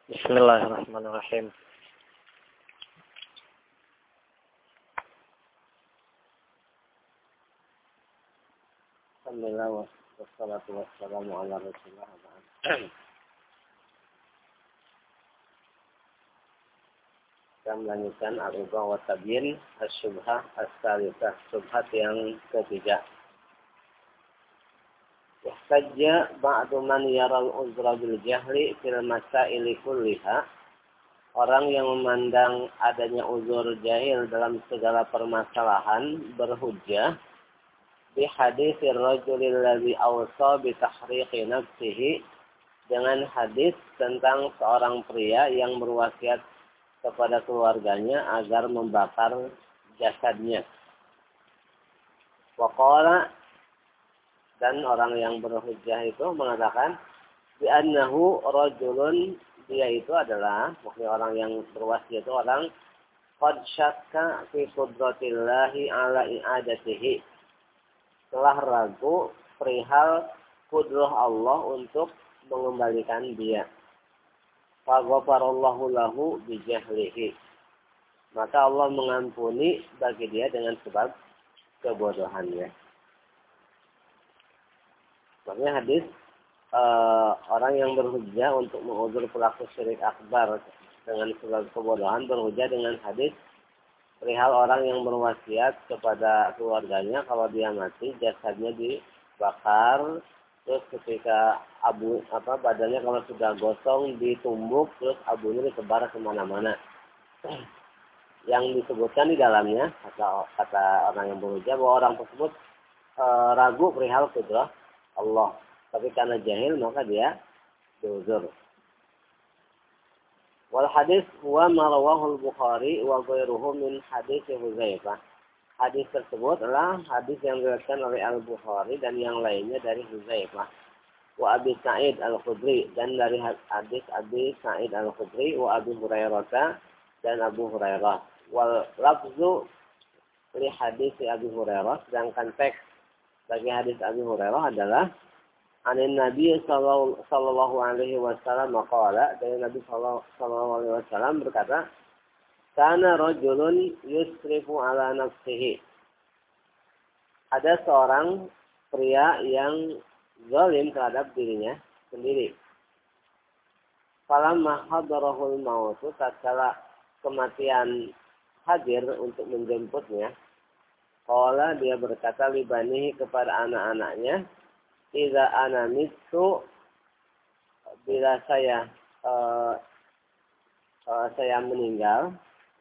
Bismillahirrahmanirrahim. Alhamdulillah wassalatu wassalamu ala Rasulillah. Kita melanjutkan al-ibah wa tabyin as-syubhah as-salisah, syubhat yang ketiga. Yahtajja ba'du man yaral uzra bil jahli fil masaili kulliha. Orang yang memandang adanya uzur jahil dalam segala permasalahan berhujjah bi haditsir rajulil ladzi awsa bi tahriqi nafsihi, dengan hadis tentang seorang pria yang berwasiat kepada keluarganya agar membakar jasadnya. Waqala, dan orang yang berhujjah itu mengatakan bi annahu rajulun, dia itu adalah, maksudnya orang yang berwasiat itu orang qad syakka fi qudratillahi ala i'adatihi, telah ragu perihal kudrah Allah untuk mengembalikan dia. Faghafarallahu lahu bijahlihi, maka Allah mengampuni bagi dia dengan sebab kebodohannya. Makanya hadis orang yang berhujjah untuk menguzur pelaku syirik akbar dengan sebab kebodohan berhujjah dengan hadis perihal orang yang berwasiat kepada keluarganya kalau dia mati jasadnya dibakar, terus ketika badannya kalau sudah gosong ditumbuk, terus abunya ditebar kemana-mana. Yang disebutkan di dalamnya kata orang yang berhujjah bahwa orang tersebut ragu perihal kudrah Allah, tapi karena jahil maka dia diuzur. Wal hadis huwa ma rawahu al-Bukhari wa ghairuhu min hadis Hudzaifah. Hadis tersebut adalah hadis yang diriwayatkan oleh Al-Bukhari dan yang lainnya dari Hudzaifah. Wa Abi Sa'id Al-Khudri, dan dari hadis Abi Sa'id Al-Khudri wa Abi Hurairah dan Abu Hurairah. Wal lafzu li hadis Abi Hurairah, sedangkan teks bagi hadis Abi Hurairah adalah anin Nabi sallallahu alaihi wasallam qala, dari Nabi sallallahu alaihi wasallam berkata, kana rajulun yusrifu ala nafsihi, ada seorang pria yang zalim terhadap dirinya sendiri. Falamma hadarahul maut, tatkala kematian hadir untuk menjemputnya, qala, dia berkata libanihi, kepada anak-anaknya, idza ana mittu, bila saya meninggal,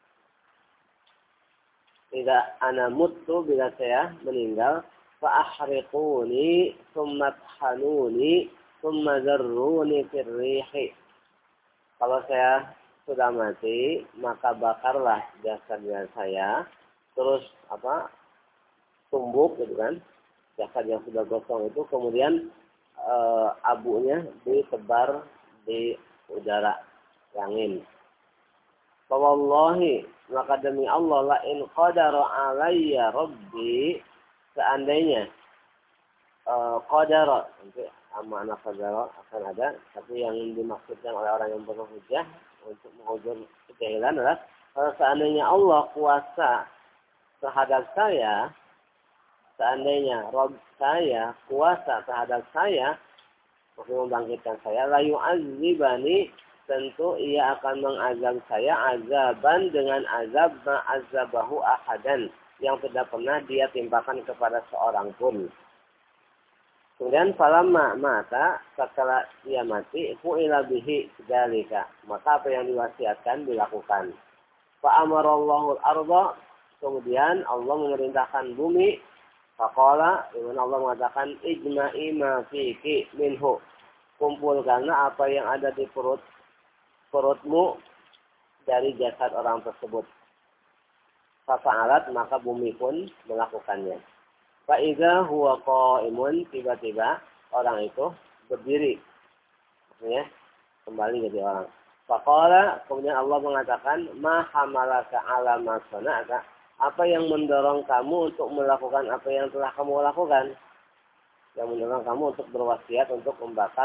idza ana muttu, bila saya meninggal, fa ahriquni thumma thanuni thumma zarruni fir rihi, kalau saya sudah mati maka bakarlah jasadnya saya, terus tumbuk gitu kan, jasad yang sudah gosong itu, kemudian abunya ditebar di udara, angin. Wallahi, maka demi Allah, la in qadara alayya rabbi, seandainya qadara, nanti makna qadara akan ada, tapi yang dimaksudkan oleh orang yang berhujjah untuk menguzur kejahilan adalah kalau seandainya Allah kuasa terhadap saya, seandainya Rabb saya kuasa terhadap saya untuk membangkitkan saya, la yu'adzibani, tentu ia akan mengazab saya azaban dengan azab ma'azabahu ahadan, yang tidak pernah dia timpakan kepada seorang pun. Kemudian falamma mata, setelah dia mati, fu'ila bihi dzalika, maka apa yang diwasiatkan dilakukan. Fa amarallahu al-ardha, kemudian Allah memerintahkan bumi, faqala, dengan Allah mengatakan ijma'i ma fiki minhu, kumpulkanlah apa yang ada di perutmu dari jasad orang tersebut. Fa'alat, maka bumi pun melakukannya. Fa'idza huwa qa'imun, tiba-tiba orang itu berdiri, maksudnya kembali jadi orang. Faqala, kemudian Allah mengatakan, ma hamalaka ala ma sana'ta, apa yang mendorong kamu untuk melakukan apa yang telah kamu lakukan, yang mendorong kamu untuk berwasiat untuk membakar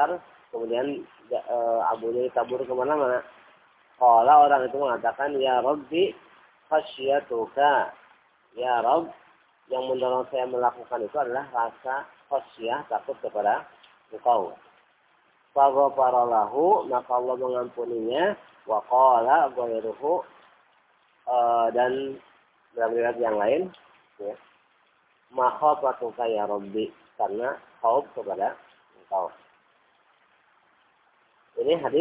kemudian abunya kabur kemana-mana. Kalau orang itu mengatakan, ya Rabbi khasyatuka, ya Rabb, yang mendorong saya melakukan itu adalah rasa khasyah, takut kepada Engkau. Faghfaralahu, maka Allah mengampuninya. Wa qala ghairuhu, dan dalam riwayat yang lain, ya, makhafatuka ya Rabbi, karena khauf kepada Engkau. Ini hadis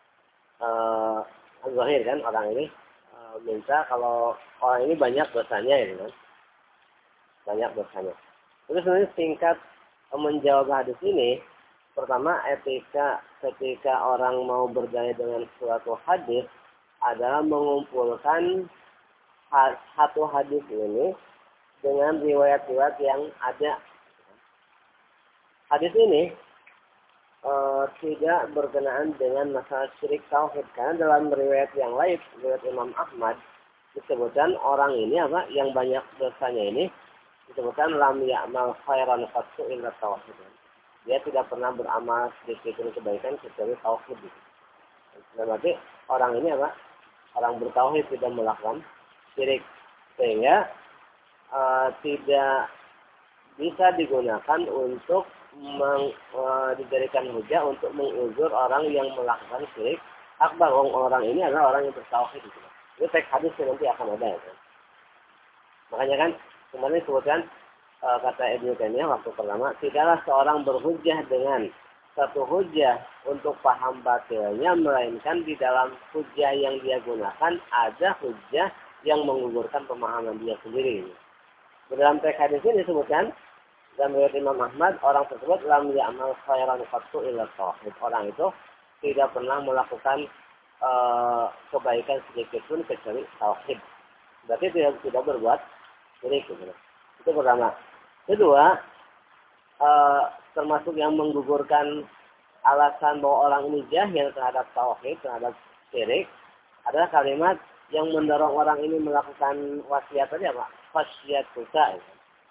zahir kan, orang ini minta kalau orang ini banyak dosanya, ya kan? Banyak dosanya. Terus sebenarnya singkat menjawab hadis ini, pertama etika ketika orang mau berdalil dengan suatu hadis adalah mengumpulkan satu hadis ini dengan riwayat-riwayat yang ada. Hadis ini tidak berkenaan dengan masalah syirik tauhid, karena dalam riwayat yang lain, riwayat Imam Ahmad, disebutkan orang ini yang banyak dosanya ini disebutkan lam ya'mal khairan qattu illa tauhid. Dia tidak pernah beramal sedikit pun kebaikan kecuali tauhid. Berarti orang ini orang bertauhid, tidak melakukan syirik, sehingga tidak bisa digunakan untuk dijadikan hujah untuk menguzur orang yang melakukan syirik akbar. Orang ini adalah orang yang bertauhid. Itu teks hadis nanti akan ada. Ya. Makanya kan kemarin disebutkan kata Ibnu Taimiyah waktu pertama, tidaklah seorang berhujah dengan satu hujah untuk paham batilnya, melainkan di dalam hujah yang dia gunakan ada hujah yang menggugurkan pemahaman dia sendiri. Di dalam teks hadis ini disebutkan dalam riwayat Imam Ahmad, orang tersebut lam ya'mal khairan qattu illa tauhid. Orang itu tidak pernah melakukan kebaikan sedikit pun kecuali tauhid. Berarti tidak berbuat syirik. Itu pertama. Kedua, termasuk yang menggugurkan alasan bahwa orang ini jahil terhadap tauhid, terhadap syirik, adalah kalimat yang mendorong orang ini melakukan wasiat tadi apa? Khasyatuka.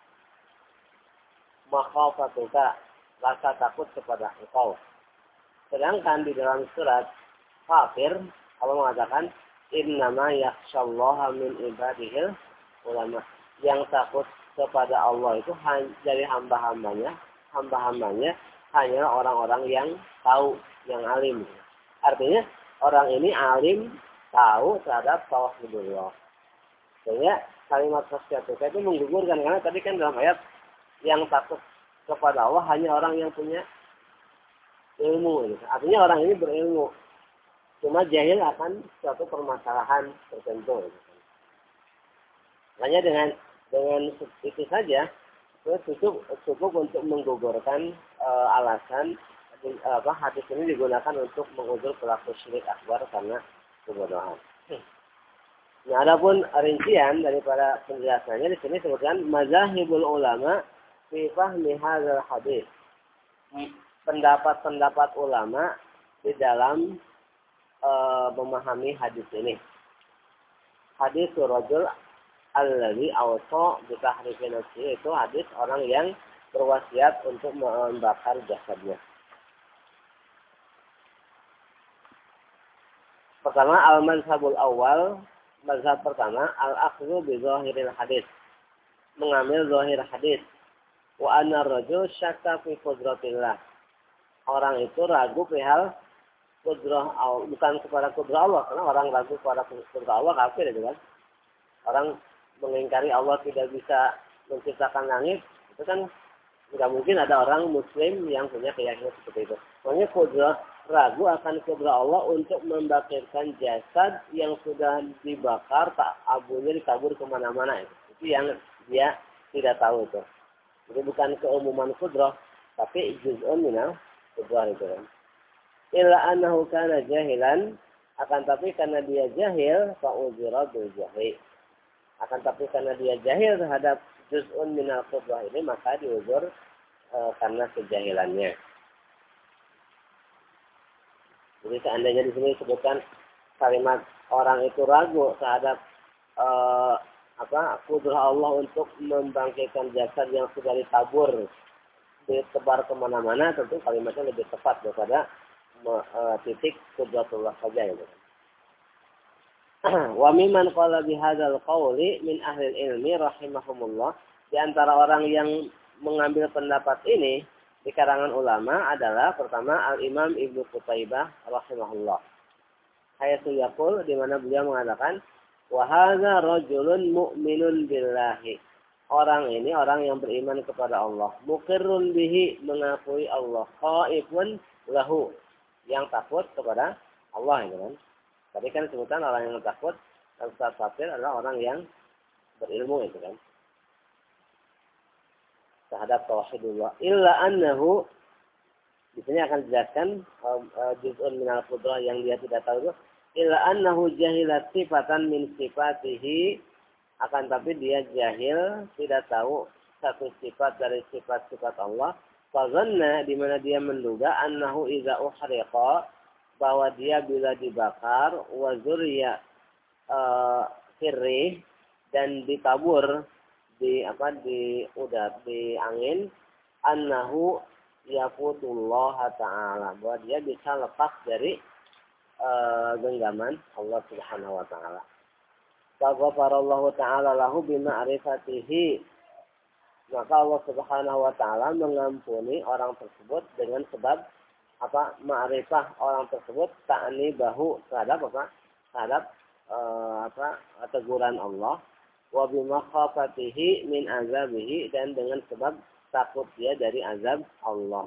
Makhafatuka, rasa takut kepada Engkau. Sedangkan di dalam surat Fatir, Allah mengatakan, innama yakhsyallaha min ibadihil ulama. Yang takut kepada Allah itu dari hamba-hambanya hanyalah orang-orang yang tahu, yang alim. Artinya orang ini alim, tahu terhadap tauhidullah. Sehingga kalimat khasyatuka itu menggugurkan, karena tadi kan dalam ayat yang takut kepada Allah hanya orang yang punya ilmu. Artinya orang ini berilmu, cuma jahil akan suatu permasalahan tertentu. Makanya dengan itu saja cukup untuk menggugurkan alasan hadis ini digunakan untuk menguzur pelaku syirik akbar karena kebodohan. Nah, adapun rincian daripada penjelasannya di sini disebutkan mazahibul ulama fi fahmi hadzal hadis. Pendapat-pendapat ulama di dalam memahami hadis ini. Hadis rajul alladzi awsa bi tahriqi nafsihi, itu hadis orang yang berwasiat untuk membakar jasadnya. Pertama, al-mazhabul awal, mazhab pertama, al-akhdhu bi zahiril hadis, mengambil zahir hadis. Wa anna ar-rajul syakka fi qudratillah. Orang itu ragu perihal kudrah Allah, bukan kepada kudrah Allah, karena orang ragu kepada kudrah Allah kafir itu kan. Orang mengingkari Allah tidak bisa menciptakan langit, itu kan tidak mungkin ada orang muslim yang punya keyakinan seperti itu. Makanya kudrah, ragu akan kudrah Allah untuk membakirkan jasad yang sudah dibakar, tak abunya dikabur kemana-mana. Itu yang dia tidak tahu itu. Jadi bukan keumuman kudrah, tapi juz'un minal kudrah itu kan. Illa annahu kana jahilan, akan tapi karena dia jahil, fa'udhira bil jahil. Akan tapi karena dia jahil terhadap juz'un minal kudrah ini, maka diuzur karena kejahilannya. Jadi seandainya di sini disebutkan kalimat orang itu ragu terhadap kudrah Allah untuk membangkitkan jasad yang sudah ditabur, ditebar kemana-mana, tentu kalimatnya lebih tepat daripada titik qudratullah saja gitu. Wa mimman qala bihadzal qawli min ahli ilmi rahimahumullah, di antara orang yang mengambil pendapat ini di kalangan ulama adalah pertama Al-Imam Ibnu Qutaibah rahimahullah. Hayatsu yaqul, di mana beliau mengatakan wa hadza rajulun mu'minun billahi. Orang ini orang yang beriman kepada Allah, muqirrun bihi, mengakui Allah, khaifun lahu, yang takut kepada Allah gitu kan. Tadi kan sebutan orang yang takut Ustaz Fatir adalah orang yang berilmu itu kan. Terhadap tauhidullah. Illa annahu, di sini akan dijelaskan juz'un minal qudrah yang dia tidak tahu itu. Illa annahu jahilat sifatan min sifatihi, akan tapi dia jahil, tidak tahu satu sifat dari sifat-sifat Allah. Fazanna, di mana dia menduga annahu idza uhriqa, bahwa dia bila dibakar, wa zuriya firih, dan ditabur di udara, di angin, annahu yafutullah ta'ala, bahwa dia bisa lepas dari genggaman Allah Subhanahu wa ta'ala. Faghfarallahu ta'ala lahu bima'rifatihi, maka Allah Subhanahu wa ta'ala mengampuni orang tersebut dengan sebab ma'rifah orang tersebut, ta'ni bahu, terhadap teguran Allah, wa bimakhafatihi min azabihi, dan dengan sebab takut dia dari azab Allah.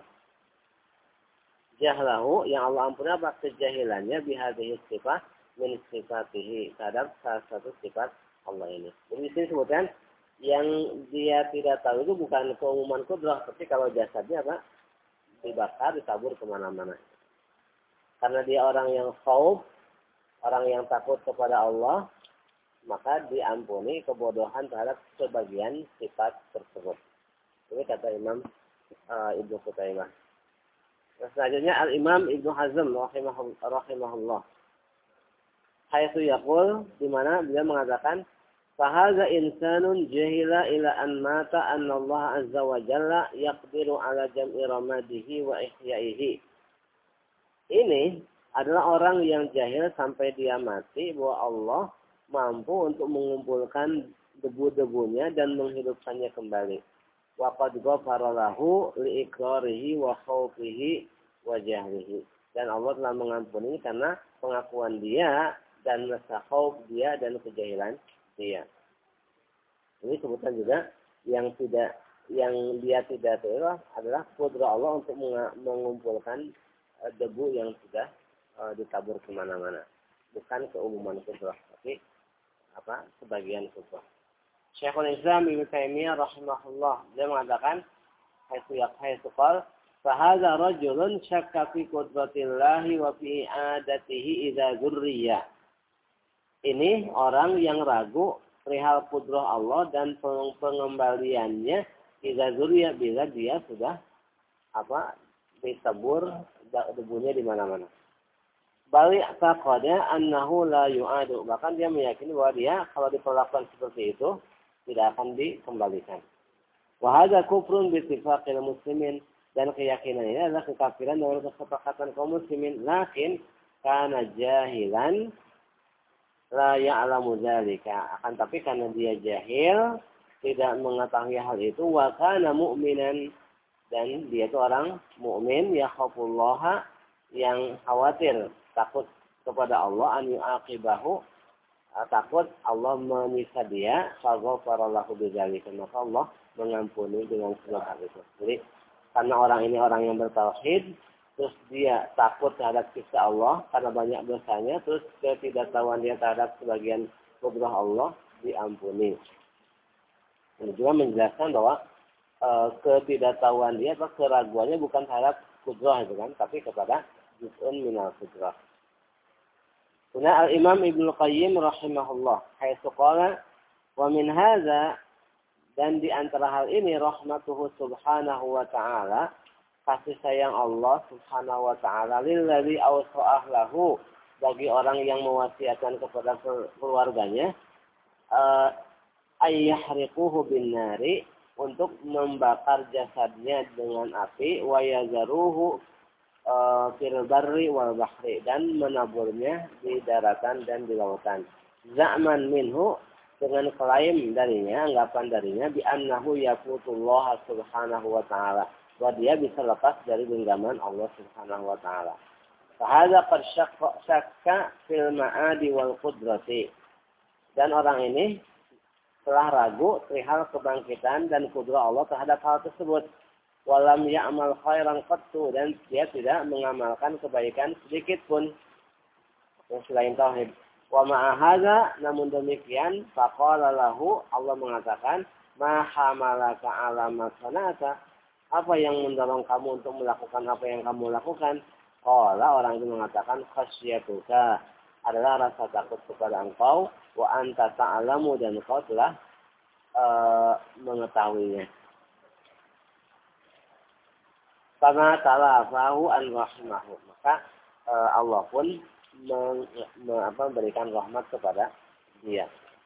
Jahlahu, yang Allah ampuni apa? Kejahilannya bihadhihi sifat min sifatihi, terhadap salah satu sifat Allah ini. Jadi di sini sebutkan yang dia tidak tahu itu bukan keumuman kudrah, tapi kalau jasadnya dibakar, ditabur kemana-mana. Karena dia orang yang khauf, orang yang takut kepada Allah, maka diampuni kebodohan terhadap sebagian sifat tersebut. Ini kata Imam Ibnu Qutaibah. Selanjutnya Al-Imam Ibnu Hazm rahimahullah. Hayatsu yaqul, di mana beliau mengatakan fahaza insanun jahila ila an mata anna Allah azza wa jalla yaqdiru ala jam'i ramadihi wa ihyaihi. Ini adalah orang yang jahil sampai dia mati bahwa Allah mampu untuk mengumpulkan debu-debunya dan menghidupkannya kembali. Wa qad ghafara lahu li iqrarihi wa khawfihi wa jahlihi. Dan Allah telah mengampuni karena pengakuan dia dan rasa khauf dia dan kejahilan dia. Ini sebutan juga yang dia tidak tahu adalah kudrah Allah untuk mengumpulkan debu yang sudah ditabur kemana-mana. Bukan keumuman kudrah, tapi sebagian kudrah. Syekhul Islam Ibnu Taimiyah rahimahullah, dia mengatakan haythu qala fahadza rajulun syakka fi qudratillahi wa fi i'adatihi idza dzurriya. Ini orang yang ragu perihal kudrah Allah dan pengembaliannya idza dzurriya, bila dia sudah ditabur debunya di mana-mana. Bali taqada annahu la yu'adu, bahkan dia meyakini bahwa dia kalau diperlakukan seperti itu tidak akan dikembalikan. Wa hadza kufrun bi ittifaqil muslimin, dan keyakinan ini adalah kekafiran dengan kesepakatan kaum muslimin. Lakin kana jahilan la ya'lamu dzalika, akan tapi karena dia jahil, tidak mengetahui hal itu, wa kana mu'minan, dan dia itu orang mukmin, ya khaufullaha, yang khawatir, takut kepada Allah, an yu'aqibahu, takut Allah menyiksa dia, faghfarallahu bidzalika, maka Allah mengampuni dengan segala hal itu. Jadi karena orang ini orang yang bertauhid, terus dia takut terhadap siksa Allah karena banyak dosanya, terus ketidaktahuan dia terhadap sebagian kudrah Allah diampuni. Ini juga menjelaskan bahwa ketidaktahuan dia atau keraguannya bukan terhadap kudrah itu kan, tapi kepada juz'un minal kudrah. Kemudian Al-Imam Ibnu Qayyim rahimahullah haitsu qala wa min hadza, dan di antara hal ini rahmatuhu subhanahu wa ta'ala, kasih sayang Allah subhanahu wa ta'ala lilladzi awsa ahlahu, bagi orang yang mewasiatkan kepada keluarganya ayyahriquhu bin nari, untuk membakar jasadnya dengan api, wa yazaruhu fil barri wal bahri, dan menaburnya di daratan dan di lautan. Za'man minhu, dengan klaim darinya, anggapan darinya, bi annahu yafutullah subhanahu wa ta'ala, bahwa dia bisa lepas dari genggaman Allah subhanahu wa ta'ala. Fahadha qad syakka fil ma'adi wal qudrati, dan orang ini telah ragu perihal kebangkitan dan kudrah Allah terhadap hal tersebut. Walam ya'mal khairan qattu, dan dia tidak mengamalkan kebaikan sedikit pun selain tauhid. Wa ma'a hadza, namun demikian, faqala lahu, Allah mengatakan, ma hamalaka 'ala ma sanata, apa yang mendorong kamu untuk melakukan apa yang kamu lakukan? Qala, orang itu mengatakan, khasyatuka, adalah rasa takut kepada engkau, wa anta ta'lamu, dan engkau telah mengetahuinya. Karena talafahu an rahimahu, maka Allah pun memberikan rahmat kepada dia.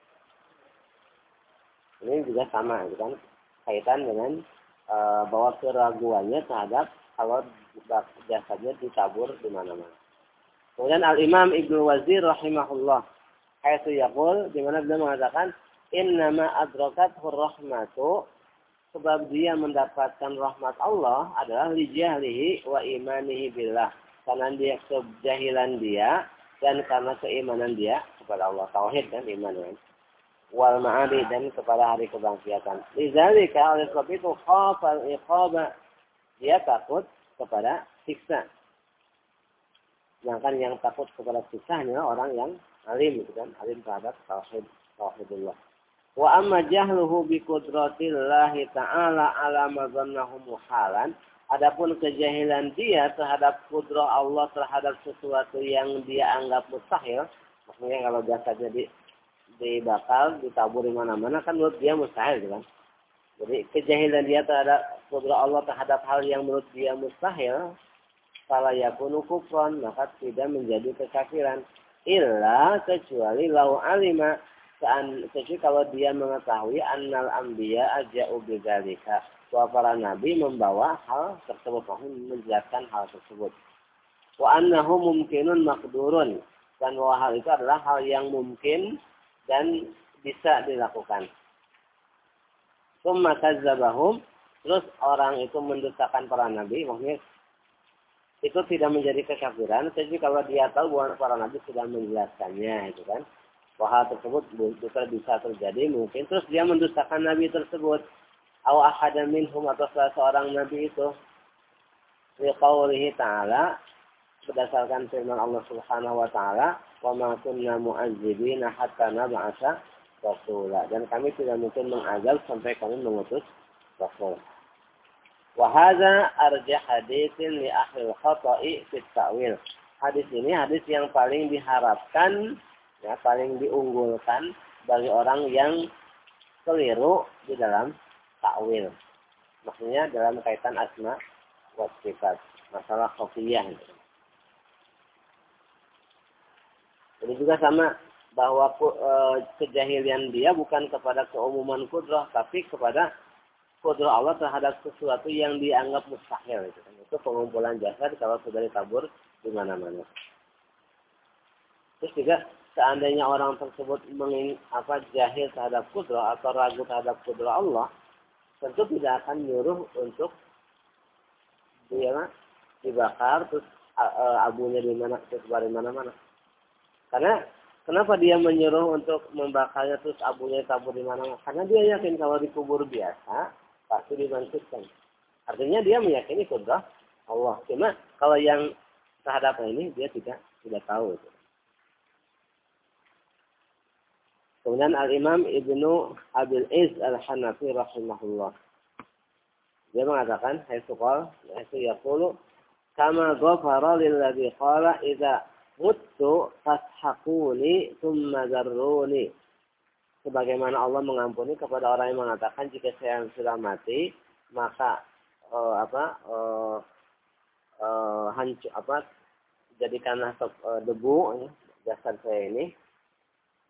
Ini juga sama, kan? Kaitan dengan bahwa keraguannya terhadap kalau jasadnya ditabur di mana-mana. Kemudian Al-Imam Ibnu Wazir rahimahullah, haitsu yaqul, di mana beliau mengatakan, innama adrakathu rahmatu, sebab dia mendapatkan rahmat Allah adalah lijahlihi wa imanihi billah, karena dia kejahilan dia dan karena keimanan dia kepada Allah, tauhid dan iman, kan? Wal ma'adi, dan kepada hari kebangkitan. Lidzalika, oleh sebab itu, khafal iqaba, dia takut kepada siksa. Sedangkan yang takut kepada siksa hanyalah orang yang alim, kan? Alim terhadap tauhidullah. Wa amma jahluhu bi qudratillahi ta'ala ala ma dhannahu muhalan, adapun kejahilan dia terhadap kudrah Allah terhadap sesuatu yang dia anggap mustahil, maksudnya kalau jasadnya dibakar, ditabur di mana-mana, kan menurut dia mustahil, kan? Jadi kejahilan dia terhadap kudrah Allah terhadap hal yang menurut dia mustahil, fala yakunu kufran, maka tidak menjadi kekafiran, illa, kecuali lau alima, kecuali kalau dia mengetahui annal anbiya aja'u bidzalika, bahwa para nabi membawa hal tersebut, menjelaskan hal tersebut. Wa annahu mumkinun maqdurun, dan bahwa hal itu adalah hal yang mungkin dan bisa dilakukan. Tsumma kazzabahum, terus orang itu mendustakan para nabi, maksudnya itu tidak menjadi kekafiran, tapi kalau dia tahu bahwa para nabi sudah menjelaskannya, itu kan. Bahwa hal tersebut bisa terjadi mungkin, terus dia mendustakan nabi tersebut. Aw ahadan minhum, atau salah seorang nabi itu. Liqaulihi ta'ala, berdasarkan firman Allah Subhanahu wa taala, wa ma kunna mu'azzibina hatta nab'atsa rasula, dan kami tidak mungkin mengazab sampai kami mengutus rasul. Wa hadza arjah haditsin li ahli al-khata'i fi at-ta'wil. Hadis ini hadis yang paling diharapkan, ya, paling diunggulkan bagi orang yang keliru di dalam takwil. Maksudnya dalam kaitan asma wa sifat, masalah khafiyah. Ini juga sama, bahwa kejahilian dia bukan kepada keumuman kudrah, tapi kepada kudrah Allah terhadap sesuatu yang dianggap mustahil. Itu pengumpulan jasad kalau sudah ditabur di mana-mana. Terus juga seandainya orang tersebut jahil terhadap kudrah atau ragu terhadap kudrah Allah, tentu tidak akan nyuruh untuk dia dibakar, terus abunya tersebar di mana-mana. Karena kenapa dia menyuruh untuk membakarnya terus abunya tabur di mana-mana? Karena dia yakin kalau dikubur biasa pasti dibangkitkan. Artinya dia meyakini kudrah Allah. Cuma kalau yang terhadap ini dia tidak tahu itu. Kemudian Al-Imam Ibnu Abil Izz Al-Hanafi rahimahullah, dia mengatakan, haitsu yaqulu kama ghafara lilladzi qala idza muttu fashaquni thumma zarruni. Sebagaimana Allah mengampuni kepada orang yang mengatakan, jika saya sudah mati, maka jadikanlah debu jasad saya ini,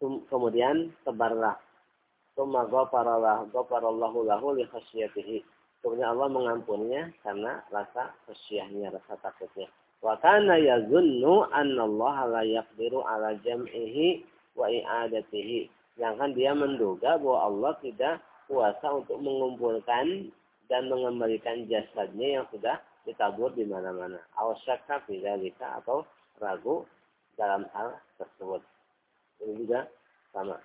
kemudian tebarlah. Tsumma ghafarallahu lahu li khasyatihi. Kemudian Allah mengampuninya karena rasa khasyahnya, rasa takutnya. Wa kana yazunnu anna Allah la yaqdiru ala jam'ihi wa i'adatihi. Sedangkan dia menduga bahwa Allah tidak kuasa untuk mengumpulkan dan mengembalikan jasadnya yang sudah ditabur di mana-mana. Aw syakka fi dzalika, atau ragu dalam hal tersebut. Ini juga sama.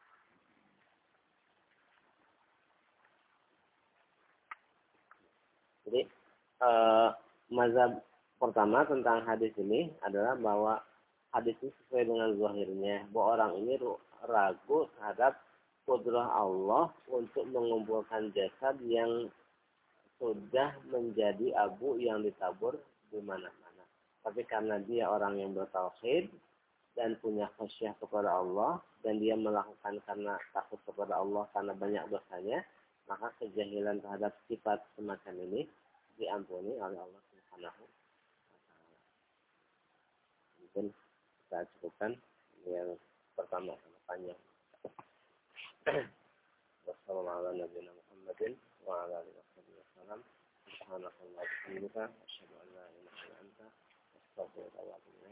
Jadi mazhab pertama tentang hadis ini adalah bahwa hadis ini sesuai dengan zahirnya, bahwa orang ini ragu terhadap kudrah Allah untuk mengumpulkan jasad yang sudah menjadi abu yang ditabur di mana-mana. Tapi karena dia orang yang bertauhid dan punya khasyah kepada Allah, dan dia melakukan karena takut kepada Allah karena banyak dosanya, maka kejahilan terhadap sifat semacam ini diampuni oleh Allah Subhanahu wa taala. Mungkin kita cukupkan yang pertama karena panjang. Wassalamualaikum warahmatullahi wabarakatuh. Subhanallah wa bihamdihi, asyhadu an la ilaha illa anta, astaghfiruka wa atubu ilaik.